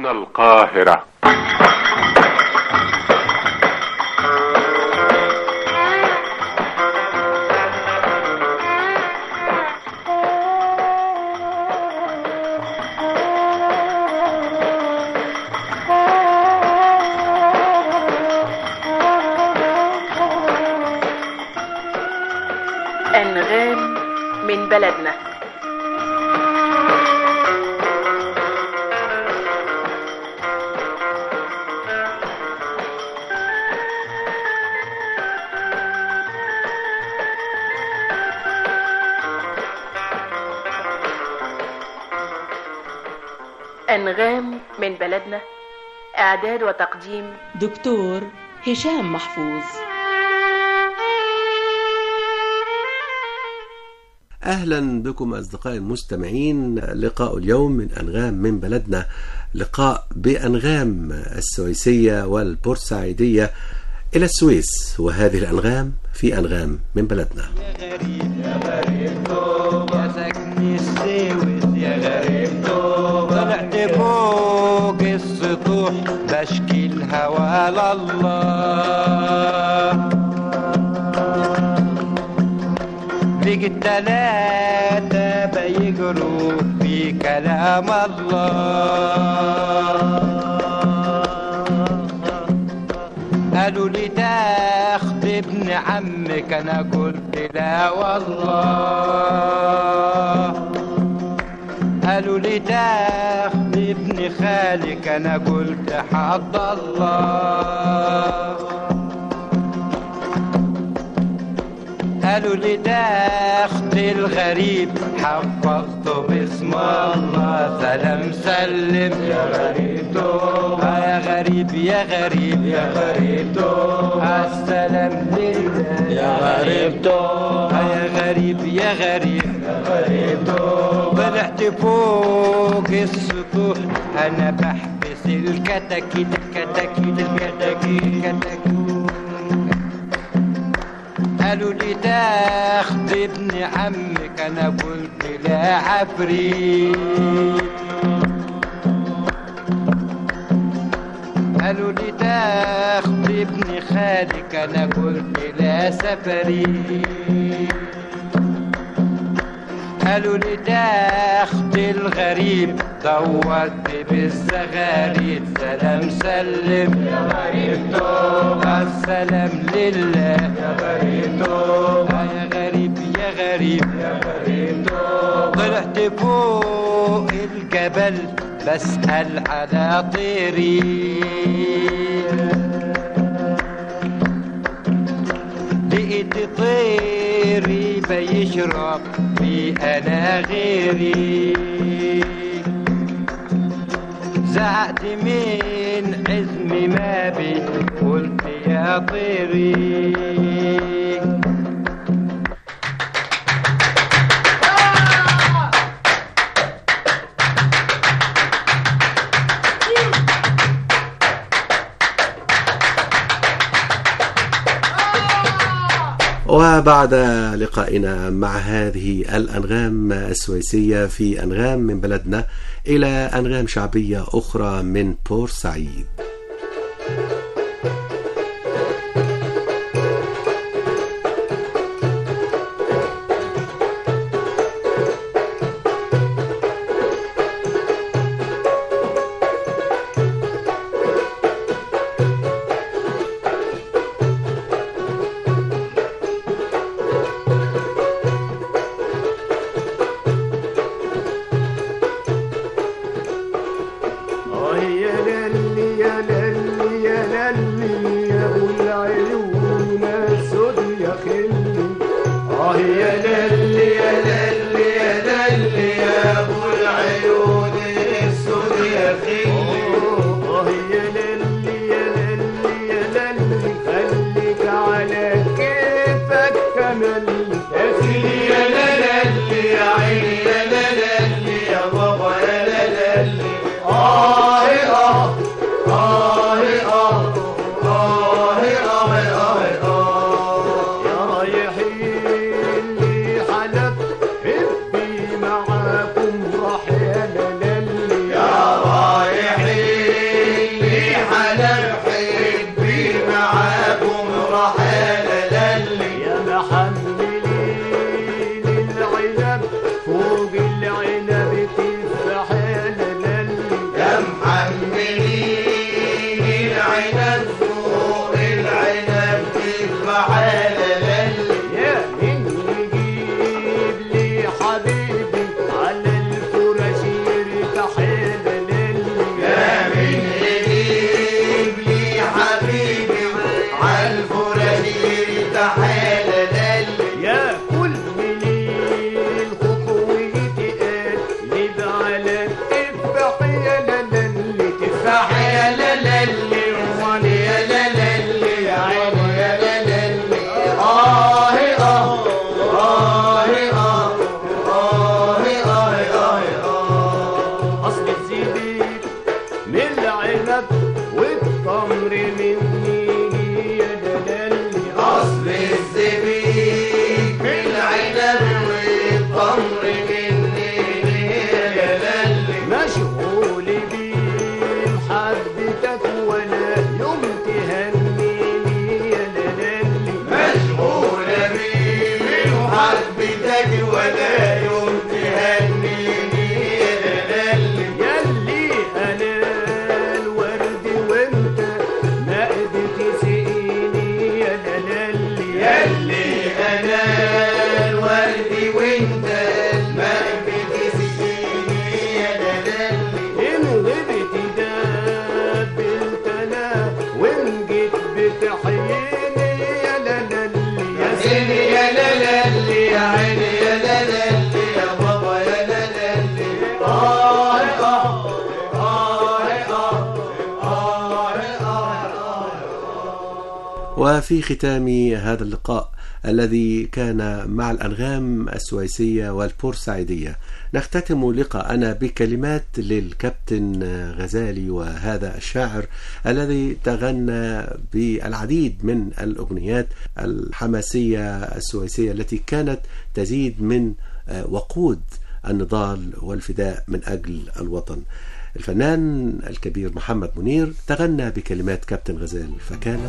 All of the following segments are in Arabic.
من القاهرة. أنغام من بلدنا. أنغام من بلدنا، إعداد وتقديم دكتور هشام محفوظ. أهلا بكم أصدقائي المستمعين. لقاء اليوم من أنغام من بلدنا، لقاء بأنغام السويسية والبورسعيدية إلى السويس، وهذه الأنغام في أنغام من بلدنا. يا غريب يا غريب توبة ساكن السويس، يا غريب توبة طلعت فوق السطوح بشكي الهوى لله، لقيت تلاتة بيجروا في كلام الله، قالوا لي تاخد ابن عمك، انا قلت لا والله، قالوا لي تاخد ابن خالك، انا قلت حد الله، قالوا لي تاخد الغريب حفظته باسم الله، سلام سلم يا غريب توبة، يا غريب يا غريب يا غريب توبة، السلام لله يا غريب توبة، يا غريب يا غريب يا غريب توبة، طلعت فوق السطوح انا بحبس الكتاكيت الكتاكيت الكتاكيت الكتاكيت، قالوا لي تاخد ابن عمك، انا قلت لا عفريت، قالوا لي تاخد ابن خالك، انا قلت لا سفريت، قالوا لي تاخد الغريب، دورت بالزغاريد، سلام سلم يا غريب توبة، السلام لله يا غريب توبة، يا غريب يا غريب يا غريب توبة، طلعت فوق الجبل بسأل على طيري، لقيت طيري بيشرب في انا غيري، زعقت من عزم ما بي قلت يا طيري، وبعد لقائنا مع هذه الأنغام السويسية في أنغام من بلدنا إلى أنغام شعبية أخرى من بورسعيد. يا من العنب والتمر مني يا دلالي أصل الزبيب من العنب والتمر مني يا دلالي مشغول بيه محبتك ولا يوم تهنيني يا دلالي مشغول بيه من محبتك ولا يوم تهنيني يا دلالي ياللي انا الورد وانت ما قدرت تسقيني يا دلالي ياللي أنا الورد وانت ما بتسقيني يا دلالي ان غبت دبلت انا وان جيت بتحييني يا دلالي يا عيني يا لالي يا عيني يا لالي يا بابا يا لالي وفي ختام هذا اللقاء الذي كان مع الأنغام السويسية والبورسعيدية نختتم لقاءنا بكلمات للكابتن غزالي، وهذا الشاعر الذي تغنى بالعديد من الأغنيات الحماسية السويسية التي كانت تزيد من وقود النضال والفداء من أجل الوطن. الفنان الكبير محمد منير تغنى بكلمات كابتن غزالي فكانت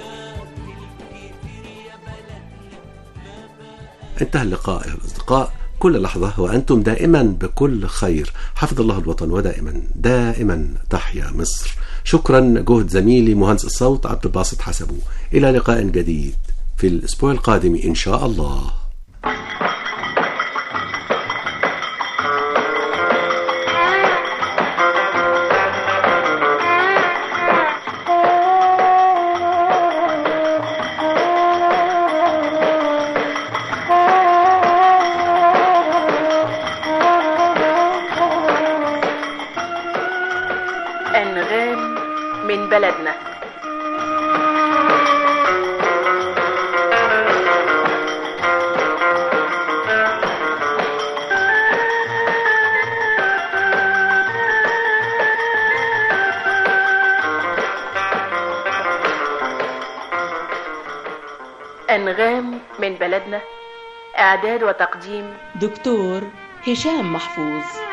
انتهى اللقاء يا الأصدقاء. كل لحظة وأنتم دائما بكل خير. حفظ الله الوطن ودائما تحيا مصر. شكرا جهد زميلي مهندس الصوت عبد الباسط حسبه. إلى لقاء جديد في الأسبوع القادم إن شاء الله. أنغام من بلدنا. أنغام من بلدنا. إعداد وتقديم دكتور هشام محفوظ.